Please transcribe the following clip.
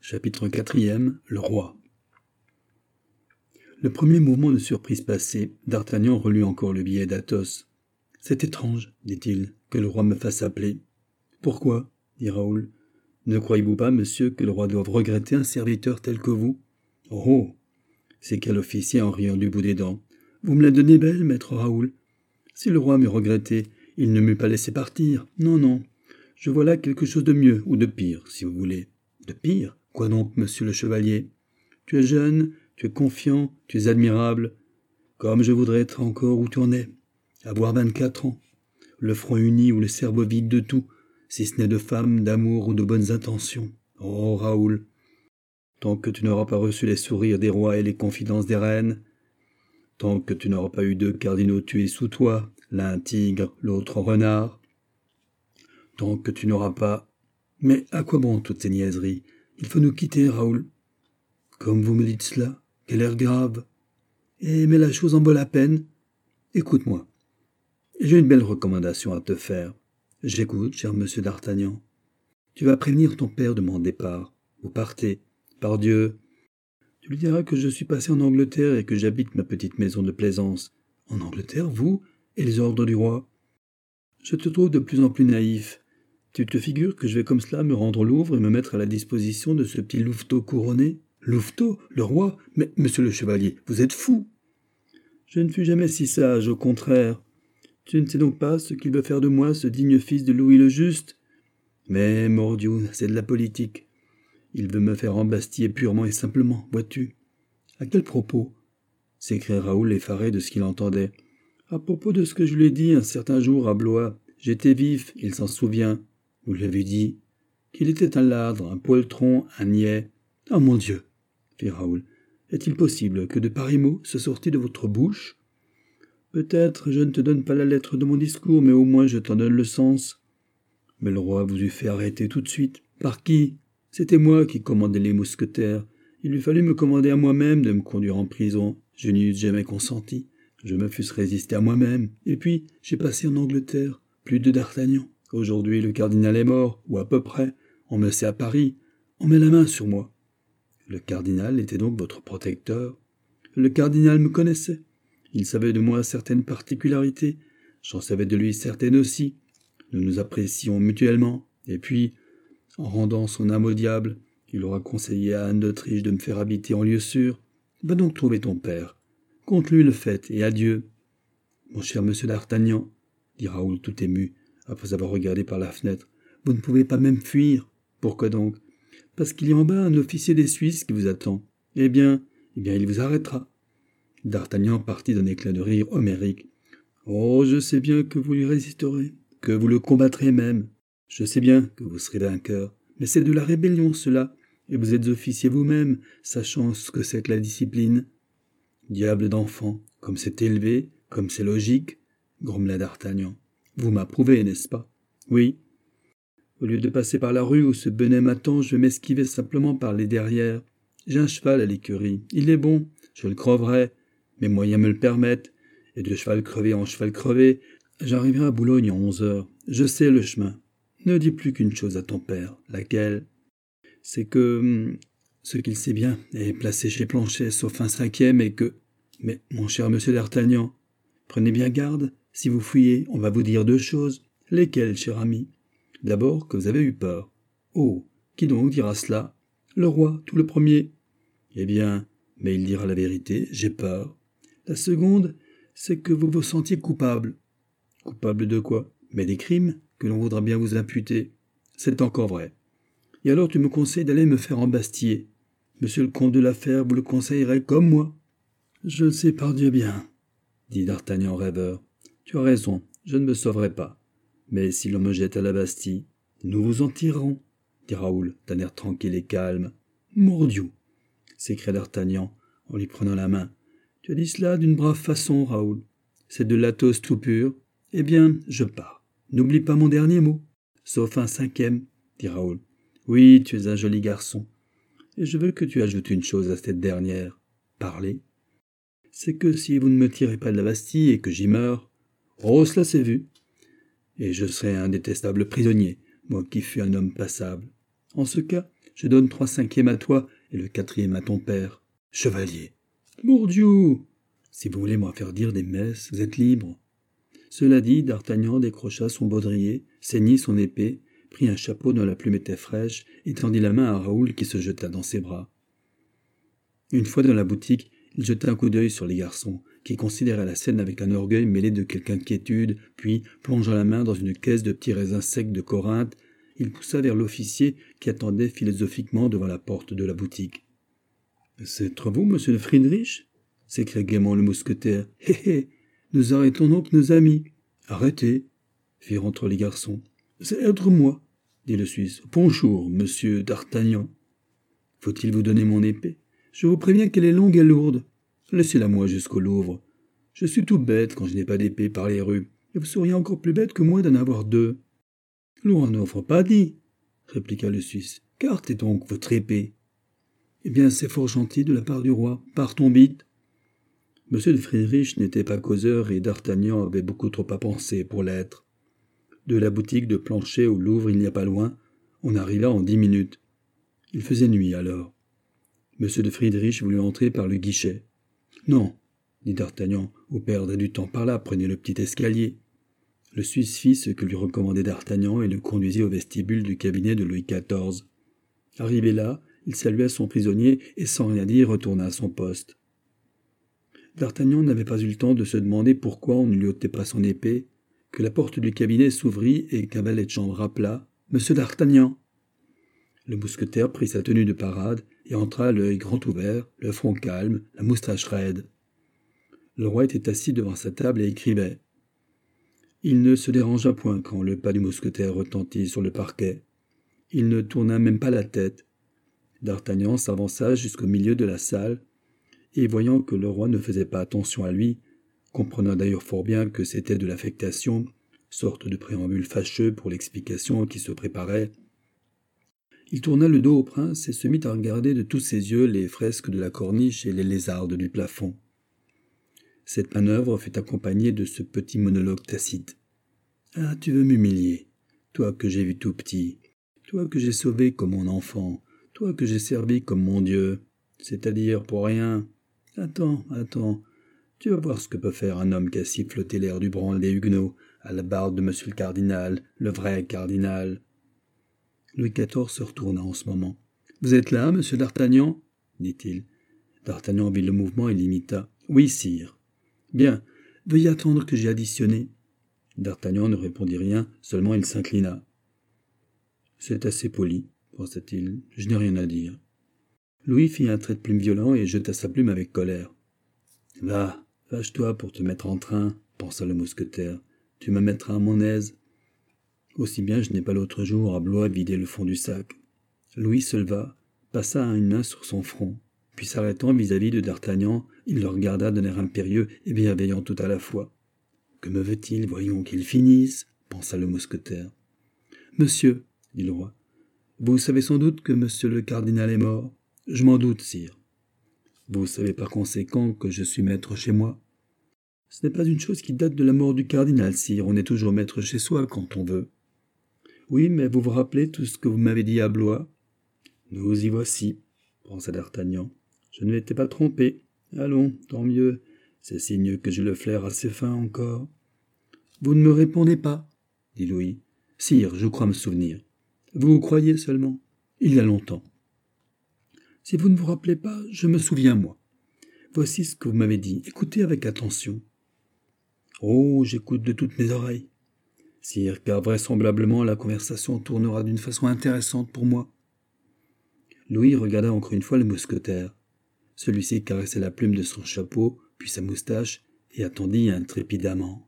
Chapitre 4e. Le roi. Le premier mouvement de surprise passé, D'Artagnan relut encore le billet d'Athos. « C'est étrange, dit-il, que le roi me fasse appeler. »« Pourquoi ?» dit Raoul. « Ne croyez-vous pas, monsieur, que le roi doive regretter un serviteur tel que vous ?»« Oh !» s'écria l'officier en riant du bout des dents. « Vous me la donnez belle, maître Raoul. Si le roi m'eût regretté, il ne m'eût pas laissé partir. Non, non, je vois là quelque chose de mieux, ou de pire, si vous voulez. »« De pire ? Quoi donc, monsieur le chevalier ? Tu es jeune, tu es confiant, tu es admirable. Comme je voudrais être encore où tu en es, avoir 24 ans, le front uni ou le cerveau vide de tout, si ce n'est de femme, d'amour ou de bonnes intentions. Oh, Raoul, tant que tu n'auras pas reçu les sourires des rois et les confidences des reines, tant que tu n'auras pas eu 2 cardinaux tués sous toi, l'un tigre, l'autre renard, tant que tu n'auras pas... Mais à quoi bon toutes ces niaiseries ? Il faut nous quitter, Raoul. Comme vous me dites cela, quel air grave. Mais la chose en vaut la peine. Écoute-moi. J'ai une belle recommandation à te faire. J'écoute, cher monsieur d'Artagnan. Tu vas prévenir ton père de mon départ. Vous partez. Par Dieu. Tu lui diras que je suis passé en Angleterre et que j'habite ma petite maison de plaisance. En Angleterre, vous, et les ordres du roi. Je te trouve de plus en plus naïf. Tu te figures que je vais comme cela me rendre au Louvre et me mettre à la disposition de ce petit louveteau couronné ? Louveteau, le roi ? Mais, monsieur le chevalier, vous êtes fou !»« Je ne fus jamais si sage, au contraire. Tu ne sais donc pas ce qu'il veut faire de moi, ce digne fils de Louis le Juste ? Mais, mordiou, c'est de la politique. Il veut me faire embastiller purement et simplement, vois-tu. »« À quel propos ?» s'écria Raoul effaré de ce qu'il entendait. « À propos de ce que je lui ai dit un certain jour à Blois. J'étais vif, il s'en souvient. Vous l'avez dit. Qu'il était un ladre, un poltron, un niais. Oh mon Dieu !» fit Raoul. « Est-il possible que de pareils mots se sortent de votre bouche ? Peut-être je ne te donne pas la lettre de mon discours, mais au moins je t'en donne le sens. » Mais le roi vous eût fait arrêter tout de suite. Par qui ? C'était moi qui commandais les mousquetaires. Il lui fallut me commander à moi-même de me conduire en prison. Je n'y eusse jamais consenti. Je me fusse résisté à moi-même. Et puis, j'ai passé en Angleterre. Plus de D'Artagnan. Aujourd'hui, le cardinal est mort, ou à peu près. On me sait à Paris. On met la main sur moi. Le cardinal était donc votre protecteur. Le cardinal me connaissait. Il savait de moi certaines particularités. J'en savais de lui certaines aussi. Nous nous apprécions mutuellement. Et puis, en rendant son âme au diable, il aura conseillé à Anne d'Autriche de me faire habiter en lieu sûr. Va donc trouver ton père. Conte-lui le fait, et adieu. Mon cher monsieur d'Artagnan, dit Raoul tout ému, après avoir regardé par la fenêtre, vous ne pouvez pas même fuir. Pourquoi donc ? Parce qu'il y a en bas un officier des Suisses qui vous attend. Eh bien, il vous arrêtera. D'Artagnan partit d'un éclat de rire homérique. Oh, je sais bien que vous lui résisterez, que vous le combattrez même. Je sais bien que vous serez vainqueur. Mais c'est de la rébellion, cela, et vous êtes officier vous-même, sachant ce que c'est que la discipline. Diable d'enfant, comme c'est élevé, comme c'est logique, grommela D'Artagnan. Vous m'approuvez, n'est-ce pas ? Oui. Au lieu de passer par la rue où ce Benet m'attend, je vais m'esquiver simplement par les derrières. J'ai un cheval à l'écurie. Il est bon, je le creverai. Mes moyens me le permettent. Et de cheval crevé en cheval crevé, j'arriverai à Boulogne en 11 heures. Je sais le chemin. Ne dis plus qu'une chose à ton père. Laquelle ? C'est que ce qu'il sait bien est placé chez Planchet, sauf un 5e, et que... Mais, mon cher monsieur d'Artagnan, prenez bien garde. Si vous fuyez, on va vous dire 2 choses. Lesquelles, cher ami ? D'abord, que vous avez eu peur. Oh, qui donc dira cela ? Le roi, tout le premier. Eh bien, mais il dira la vérité, j'ai peur. La seconde, c'est que vous vous sentiez coupable. Coupable de quoi ? Mais des crimes que l'on voudra bien vous imputer. C'est encore vrai. Et alors tu me conseilles d'aller me faire embastiller. Monsieur le comte de la Fère vous le conseillerait comme moi. Je le sais par Dieu bien, dit D'Artagnan rêveur. Tu as raison, je ne me sauverai pas. Mais si l'on me jette à la Bastille, nous vous en tirerons, dit Raoul d'un air tranquille et calme. Mordiou, s'écria D'Artagnan en lui prenant la main. Tu as dit cela d'une brave façon, Raoul. C'est de l'Athos tout pur. Eh bien, je pars. N'oublie pas mon dernier mot. Sauf un 5e, dit Raoul. Oui, tu es un joli garçon. Et je veux que tu ajoutes une chose à cette dernière. Parlez. C'est que si vous ne me tirez pas de la Bastille et que j'y meurs... Oh, cela s'est vu. Et je serai un détestable prisonnier, moi qui fus un homme passable. En ce cas, Je donne 3/5 à toi et le 4e à ton père. Chevalier. Mordieu! Si vous voulez m'en faire dire des messes, vous êtes libre. Cela dit, D'Artagnan décrocha son baudrier, ceignit son épée, prit un chapeau dont la plume était fraîche et tendit la main à Raoul qui se jeta dans ses bras. Une fois dans la boutique, il jeta un coup d'œil sur les garçons, qui considéraient la scène avec un orgueil mêlé de quelque inquiétude, puis, plongeant la main dans une caisse de petits raisins secs de Corinthe, il poussa vers l'officier qui attendait philosophiquement devant la porte de la boutique. « C'est vous, monsieur de Friedrich » s'écria gaiement le mousquetaire. « Hé hé, nous arrêtons donc nos amis. »« Arrêtez » firent entre les garçons. « C'est être moi » dit le Suisse. « Bonjour, monsieur d'Artagnan. »« Faut-il vous donner mon épée ? Je vous préviens qu'elle est longue et lourde. Laissez-la moi jusqu'au Louvre. Je suis tout bête quand je n'ai pas d'épée par les rues, et vous seriez encore plus bête que moi d'en avoir 2. »« L'on n'en offre pas 10, répliqua le Suisse. « Qu'est donc votre épée ?»« Eh bien, c'est fort gentil de la part du roi. Partons vite. » Monsieur de Friedrich n'était pas causeur et D'Artagnan avait beaucoup trop à penser pour l'être. De la boutique de Planchet au Louvre, il n'y a pas loin, on arriva en 10 minutes. Il faisait nuit alors. Monsieur de Friedrich voulut entrer par le guichet. « Non, » dit D'Artagnan, « vous perdrez du temps par là, prenez le petit escalier. » Le Suisse fit ce que lui recommandait D'Artagnan et le conduisit au vestibule du cabinet de Louis XIV. Arrivé là, il salua son prisonnier et sans rien dire retourna à son poste. D'Artagnan n'avait pas eu le temps de se demander pourquoi on ne lui ôtait pas son épée, que la porte du cabinet s'ouvrit et qu'un valet de chambre appela « Monsieur d'Artagnan !» Le mousquetaire prit sa tenue de parade et entra l'œil grand ouvert, le front calme, la moustache raide. Le roi était assis devant sa table et écrivait. Il ne se dérangea point quand le pas du mousquetaire retentit sur le parquet. Il ne tourna même pas la tête. D'Artagnan s'avança jusqu'au milieu de la salle, et voyant que le roi ne faisait pas attention à lui, comprenant d'ailleurs fort bien que c'était de l'affectation, sorte de préambule fâcheux pour l'explication qui se préparait, il tourna le dos au prince et se mit à regarder de tous ses yeux les fresques de la corniche et les lézardes du plafond. Cette manœuvre fut accompagnée de ce petit monologue tacite. « Ah, tu veux m'humilier, toi que j'ai vu tout petit, toi que j'ai sauvé comme mon enfant, toi que j'ai servi comme mon Dieu, c'est-à-dire pour rien. Attends, tu vas voir ce que peut faire un homme qui a siffloté l'air du branle des Huguenots, à la barbe de monsieur le cardinal, le vrai cardinal. » Louis XIV se retourna en ce moment. « Vous êtes là, monsieur d'Artagnan » dit-il. D'Artagnan vit le mouvement et l'imita. « Oui, sire. »« Bien, veuillez attendre que j'aie additionné. » D'Artagnan ne répondit rien, seulement il s'inclina. « C'est assez poli, pensa-t-il, je n'ai rien à dire. » Louis fit un trait de plume violent et jeta sa plume avec colère. « Va, fâche-toi pour te mettre en train, pensa le mousquetaire. Tu me mettras à mon aise. Aussi bien je n'ai pas l'autre jour à Blois vidé le fond du sac. » Louis se leva, passa une main sur son front, puis s'arrêtant vis-à-vis de D'Artagnan, il le regarda d'un air impérieux et bienveillant tout à la fois. « Que me veut-il, voyons qu'il finisse, » pensa le mousquetaire. « Monsieur, » dit le roi, « vous savez sans doute que monsieur le cardinal est mort. »« Je m'en doute, sire. »« Vous savez par conséquent que je suis maître chez moi. »« Ce n'est pas une chose qui date de la mort du cardinal, sire, on est toujours maître chez soi quand on veut. »« Oui, mais vous vous rappelez tout ce que vous m'avez dit à Blois ?»« Nous y voici, » pensa D'Artagnan. « Je ne m'étais pas trompé. Allons, tant mieux. C'est signe que j'ai le flair assez fin encore. »« Vous ne me répondez pas, » dit Louis. « Sire, je crois me souvenir. »« Vous croyez seulement. Il y a longtemps. »« Si vous ne vous rappelez pas, je me souviens, moi. Voici ce que vous m'avez dit. Écoutez avec attention. »« Oh, j'écoute de toutes mes oreilles. Sire, car vraisemblablement la conversation tournera d'une façon intéressante pour moi. » Louis regarda encore une fois le mousquetaire. Celui-ci caressait la plume de son chapeau, puis sa moustache, et attendit intrépidamment.